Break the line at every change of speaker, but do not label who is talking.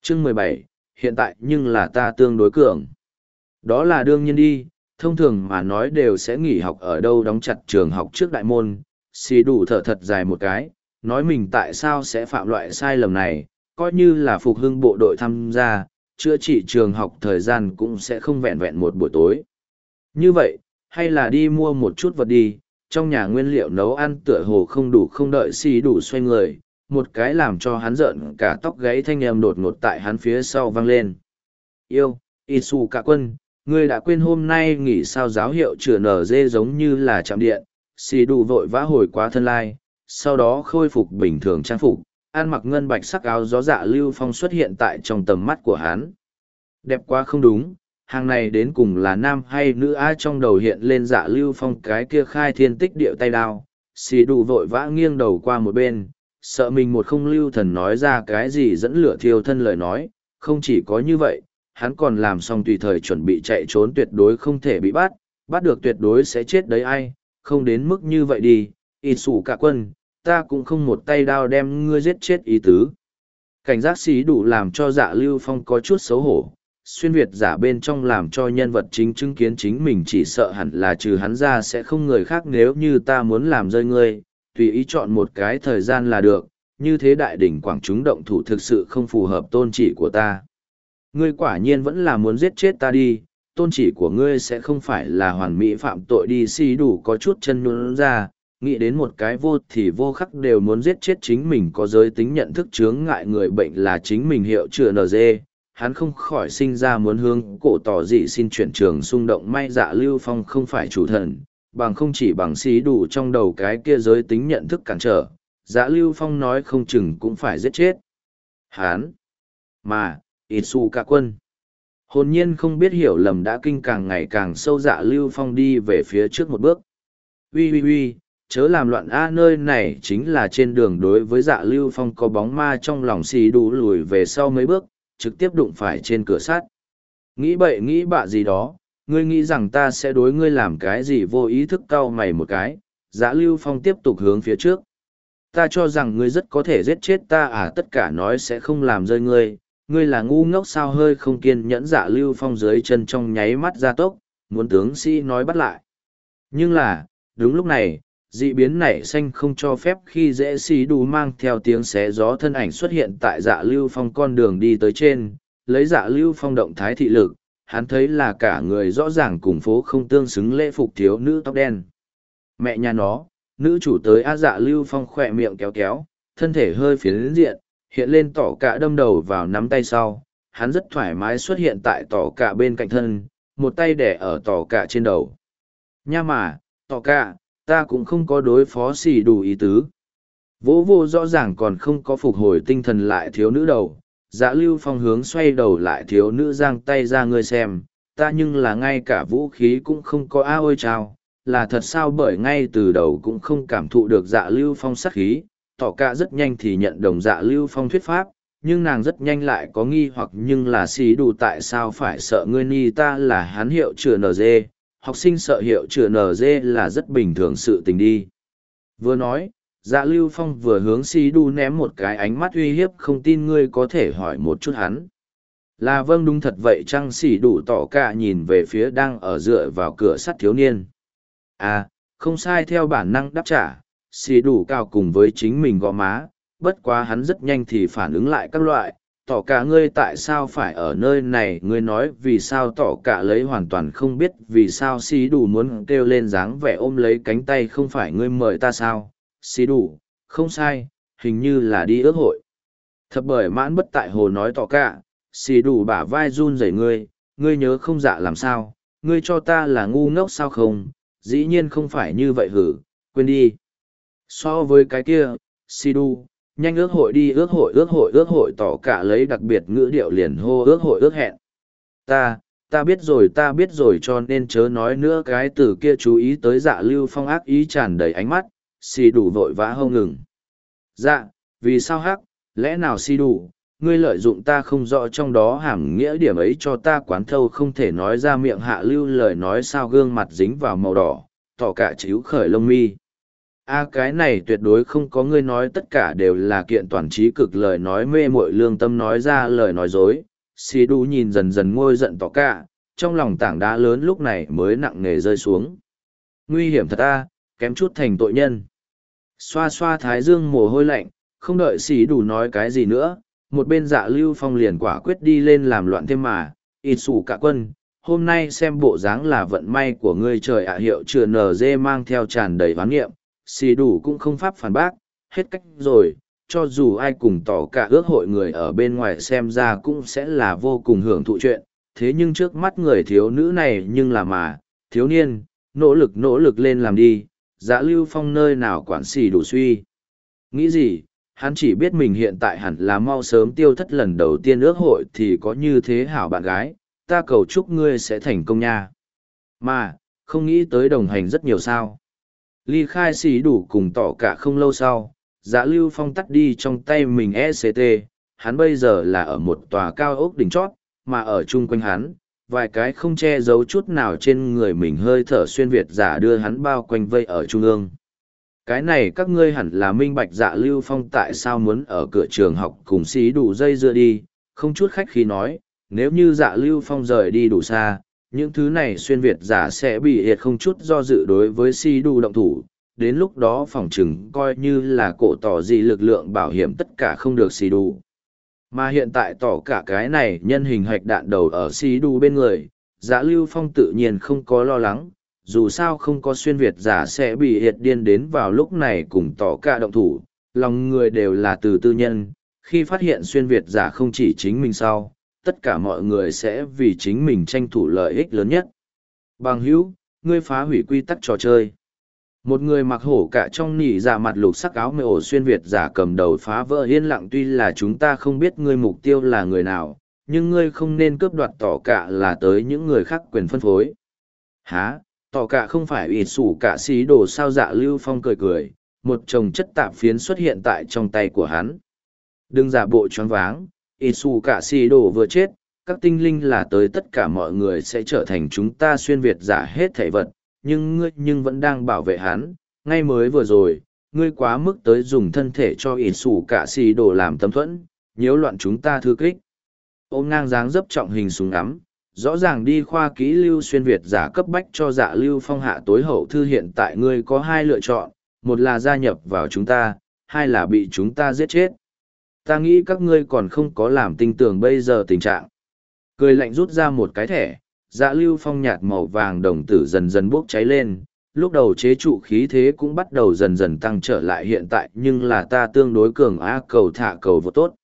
Chương 17, hiện tại nhưng là ta tương đối cường. Đó là đương nhiên đi, thông thường mà nói đều sẽ nghỉ học ở đâu đóng chặt trường học trước đại môn. Xì đủ thở thật dài một cái, nói mình tại sao sẽ phạm loại sai lầm này, coi như là phục hưng bộ đội tham gia, chữa trị trường học thời gian cũng sẽ không vẹn vẹn một buổi tối. Như vậy, hay là đi mua một chút vật đi, trong nhà nguyên liệu nấu ăn tựa hồ không đủ, không đợi xì đủ xoay người, một cái làm cho hắn rợn cả tóc gáy thanh âm đột ngột tại hắn phía sau vang lên. Yêu, Isu cả quân, ngươi đã quên hôm nay nghỉ sao giáo hiệu chữa nở dê giống như là chạm điện, xì đủ vội vã hồi quá thân lai, sau đó khôi phục bình thường trang phục, ăn mặc ngân bạch sắc áo gió Dạ Lưu Phong xuất hiện tại trong tầm mắt của hắn. Đẹp quá không đúng, hàng này đến cùng là nam hay nữ ai trong đầu hiện lên Dạ Lưu Phong cái kia khai thiên tích địa tay đao, xì đủ vội vã nghiêng đầu qua một bên, sợ mình một không lưu thần nói ra cái gì dẫn lửa thiêu thân lời nói, không chỉ có như vậy, hắn còn làm xong tùy thời chuẩn bị chạy trốn tuyệt đối không thể bị bắt, bắt được tuyệt đối sẽ chết đấy ai, không đến mức như vậy đi, ít sủ cả quân, ta cũng không một tay đao đem ngươi giết chết ý tứ. Cảnh giác xí đủ làm cho Dạ Lưu Phong có chút xấu hổ, xuyên Việt giả bên trong làm cho nhân vật chính chứng kiến chính mình chỉ sợ hẳn là trừ hắn ra sẽ không người khác, nếu như ta muốn làm rơi ngươi, tùy ý chọn một cái thời gian là được, như thế đại đỉnh quảng chúng động thủ thực sự không phù hợp tôn chỉ của ta. Ngươi quả nhiên vẫn là muốn giết chết ta đi, tôn chỉ của ngươi sẽ không phải là hoàn mỹ phạm tội đi. Xì đủ có chút chân nhún ra, nghĩ đến một cái vô thì vô khắc đều muốn giết chết chính mình, có giới tính nhận thức chướng ngại người bệnh là chính mình hiệu chữa NG, hắn không khỏi sinh ra muốn hướng cổ tỏ dị xin chuyển trường xung động. May Dạ Lưu Phong không phải chủ thần, bằng không chỉ bằng xí đủ trong đầu cái kia giới tính nhận thức cản trở, Dạ Lưu Phong nói không chừng cũng phải giết chết hắn. Mà Itsu cả quân hồn nhiên không biết hiểu lầm đã kinh càng ngày càng sâu. Dạ Lưu Phong đi về phía trước một bước. Uy, chớ làm loạn a, nơi này chính là trên đường. Đối với Dạ Lưu Phong có bóng ma trong lòng, xì đủ lùi về sau mấy bước, trực tiếp đụng phải trên cửa sắt. Nghĩ bậy nghĩ bạ gì đó, ngươi nghĩ rằng ta sẽ đối ngươi làm cái gì? Vô ý thức cau mày một cái, Dạ Lưu Phong tiếp tục hướng phía trước. Ta cho rằng ngươi rất có thể giết chết ta à? Tất cả nói sẽ không làm rơi ngươi, ngươi là ngu ngốc sao? Hơi không kiên nhẫn, Dạ Lưu Phong dưới chân trong nháy mắt gia tốc, muốn tướng sĩ nói bắt lại. Nhưng là, đúng lúc này, dị biến nảy xanh không cho phép khi dễ. xì đủ mang theo tiếng xé gió thân ảnh xuất hiện tại Dạ Lưu Phong con đường đi tới trên, lấy Dạ Lưu Phong động thái thị lực, hắn thấy là cả người rõ ràng cùng phố không tương xứng lễ phục thiếu nữ tóc đen. Mẹ nhà nó, nữ chủ tới a. Dạ Lưu Phong khỏe miệng kéo kéo, thân thể hơi phiến diện, hiện lên tỏ cả đâm đầu vào nắm tay sau, hắn rất thoải mái xuất hiện tại tỏ cả bên cạnh thân, một tay đẻ ở tỏ cả trên đầu. Nha mà, tỏ cả, ta cũng không có đối phó xì đủ ý tứ. Vô vô rõ ràng còn không có phục hồi tinh thần lại thiếu nữ đầu. Dạ Lưu Phong hướng xoay đầu lại thiếu nữ, giang tay ra, ngươi xem, ta nhưng là ngay cả vũ khí cũng không có a. Ôi chao, là thật sao? Bởi ngay từ đầu cũng không cảm thụ được Dạ Lưu Phong sát khí, tỏ cả rất nhanh thì nhận đồng Dạ Lưu Phong thuyết pháp, nhưng nàng rất nhanh lại có nghi hoặc, nhưng là xí đủ tại sao phải sợ ngươi ni? Ta là hắn hiệu chữa NG, học sinh sợ hiệu chữa NG là rất bình thường sự tình đi. Vừa nói, Dạ Lưu Phong vừa hướng xí đủ ném một cái ánh mắt uy hiếp, không tin ngươi có thể hỏi một chút hắn. Là vâng, đúng thật vậy chăng? Xí đủ tỏ cả nhìn về phía đang ở dựa vào cửa sắt thiếu niên. À, không sai, theo bản năng đáp trả. Xì đủ cao cùng với chính mình gõ má, bất quá hắn rất nhanh thì phản ứng lại các loại. Tỏ cả, ngươi tại sao phải ở nơi này? Ngươi nói vì sao? Tỏ cả lấy hoàn toàn không biết vì sao xì đủ muốn kêu lên, dáng vẻ ôm lấy cánh tay. không phải ngươi mời ta sao? Xì đủ, không sai, hình như là đi ước hội. Thập bởi mãn bất tại hồ nói tỏ cả. Xì đủ bả vai run rẩy, ngươi nhớ không? Dạ làm sao? Ngươi cho ta là ngu ngốc sao? Không, dĩ nhiên không phải như vậy hử, quên đi. So với cái kia, xì đủ, nhanh ước hội đi. Ước hội. Tỏ cả lấy đặc biệt ngữ điệu liền hô ước hội, ước hẹn. Ta biết rồi, cho nên chớ nói nữa cái từ kia. Chú ý tới Dạ Lưu Phong ác ý tràn đầy ánh mắt, xì đủ vội vã hâu ngừng. Dạ, vì sao hắc? Lẽ nào xì đủ, ngươi lợi dụng ta không rõ trong đó hàm nghĩa điểm ấy cho ta quán thâu không thể nói ra miệng? Hạ lưu lời nói sao? Gương mặt dính vào màu đỏ, tỏ cả chíu khởi lông mi. Cái này tuyệt đối không có ngươi nói, tất cả đều là kiện toàn trí cực lời nói mê muội lương tâm nói ra lời nói dối. Xì đu nhìn dần dần ngôi giận tỏ cả, trong lòng tảng đá lớn lúc này mới nặng nề rơi xuống. Nguy hiểm thật kém chút thành tội nhân. Xoa xoa thái dương mồ hôi lạnh, không đợi xì đu nói cái gì nữa, một bên Dạ Lưu Phong liền quả quyết đi lên làm loạn thêm mà. Ít xù cả quân, hôm nay xem bộ dáng là vận may của ngươi trời hiệu chừa NG mang theo tràn đầy hoán nghiệm. Xì đủ cũng không pháp phản bác, hết cách rồi, cho dù ai cùng tỏ cả ước hội người ở bên ngoài xem ra cũng sẽ là vô cùng hưởng thụ chuyện, thế nhưng trước mắt người thiếu nữ này nhưng là mà, thiếu niên, nỗ lực lên làm đi, Dạ Lưu Phong nơi nào quản xì đủ suy. Nghĩ gì, hắn chỉ biết mình hiện tại hẳn là mau sớm tiêu thất lần đầu tiên ước hội thì có như thế hảo bạn gái, ta cầu chúc ngươi sẽ thành công nha. Mà, không nghĩ tới đồng hành rất nhiều sao. Ly khai xì đủ cùng tỏ cả không lâu sau, Dạ Lưu Phong tắt đi trong tay mình ECT, hắn bây giờ là ở một tòa cao ốc đỉnh chót, mà ở chung quanh hắn, vài cái không che giấu chút nào trên người mình hơi thở xuyên Việt giả đưa hắn bao quanh vây ở trung ương. Cái này các ngươi hẳn là minh bạch Dạ Lưu Phong tại sao muốn ở cửa trường học cùng xí đủ dây dưa đi, không chút khách khí nói, nếu như Dạ Lưu Phong rời đi đủ xa, những thứ này xuyên Việt giả sẽ bị hiệt không chút do dự đối với si đu động thủ, đến lúc đó phỏng chừng coi như là cổ tỏ gì lực lượng bảo hiểm tất cả không được si đu. Mà hiện tại tỏ cả cái này nhân hình hạch đạn đầu ở si đu bên người, Dạ Lưu Phong tự nhiên không có lo lắng, dù sao không có xuyên Việt giả sẽ bị hiệt điên đến vào lúc này cùng tỏ cả động thủ, lòng người đều là từ tư nhân, khi phát hiện xuyên Việt giả không chỉ chính mình sau, tất cả mọi người sẽ vì chính mình tranh thủ lợi ích lớn nhất. Bằng hữu, ngươi phá hủy quy tắc trò chơi. Một người mặc hổ cả trong nỉ dạ mặt lục sắc áo mê ổ xuyên Việt giả cầm đầu phá vỡ yên lặng, tuy là chúng ta không biết ngươi mục tiêu là người nào, nhưng ngươi không nên cướp đoạt tỏ cả là tới những người khác quyền phân phối. Hả, tỏ cả không phải ịt sủ cả xí đồ sao? Dạ Lưu Phong cười cười, một chồng chất tạp phiến xuất hiện tại trong tay của hắn. Đừng giả bộ choáng váng, ịt sủ cả xí đồ vừa chết, các tinh linh là tới tất cả mọi người sẽ trở thành chúng ta xuyên Việt giả hết thảy vật, nhưng ngươi vẫn đang bảo vệ hắn, ngay mới vừa rồi, ngươi quá mức tới dùng thân thể cho ịt sủ cả xì đồ làm tấm thuẫn, nhiễu loạn chúng ta thư kích. Ôm ngang dáng dấp trọng hình súng ngắm, rõ ràng đi khoa kỹ lưu xuyên Việt giả cấp bách cho Dạ Lưu Phong hạ tối hậu thư. Hiện tại ngươi có hai lựa chọn, một là gia nhập vào chúng ta, hai là bị chúng ta giết chết. Ta nghĩ các ngươi còn không có làm tinh tường bây giờ tình trạng. Cười lạnh rút ra một cái thẻ, Dạ Lưu Phong nhạt màu vàng đồng tử dần dần bốc cháy lên, lúc đầu chế trụ khí thế cũng bắt đầu dần dần tăng trở lại. Hiện tại nhưng là ta tương đối cường cầu thả cầu vô tốt.